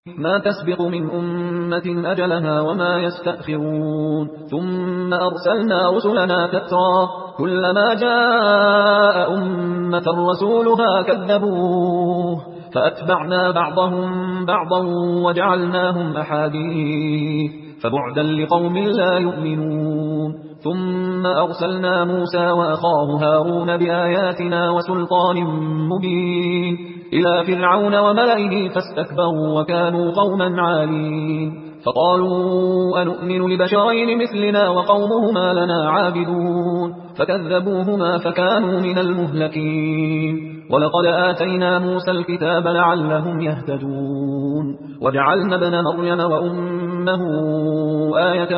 ما تسبق من أمة أجلها وما يستأخرون ثم أرسلنا رسلنا تترى كلما جاء أمة رسولها كذبوه فأتبعنا بعضهم بعضا وجعلناهم أحاديث فبعدا لقوم لا يؤمنون ثم أرسلنا موسى وأخاه هارون بآياتنا وسلطان مبين إلى فرعون وملئه فاستكبروا وكانوا قوما عالين فقالوا أنؤمن لبشرين مثلنا وقومهما لنا عابدون فكذبوهما فكانوا من المهلكين ولقد آتينا موسى الكتاب لعلهم يهتدون وجعلنا ابن مريم وأمه آية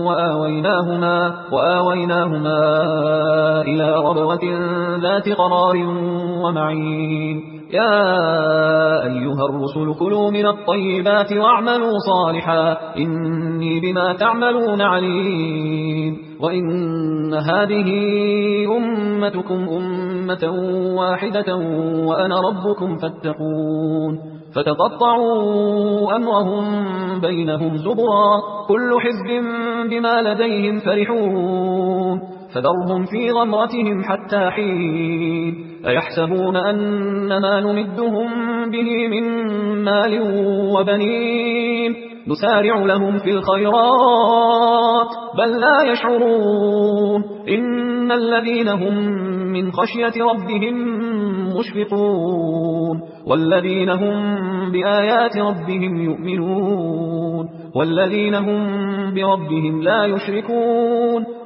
وآويناهما إلى ربوة ذات قرار ومعين يا أيها الرسل كلوا من الطيبات واعملوا صالحا إني بما تعملون عليم وإن هذه أمتكم أمة واحدة وأنا ربكم فاتقون فتقطعوا أمرهم بينهم زبرا كل حزب بما لديهم فرحون فذرهم في غمرتهم حتى حين أيحسبون أن ما نمدهم به من مال وبنين نسارع لهم في الخيرات بل لا يشعرون إن الذين هم من خشية ربهم مشفقون والذين هم بآيات ربهم يؤمنون والذين هم بربهم لا يشركون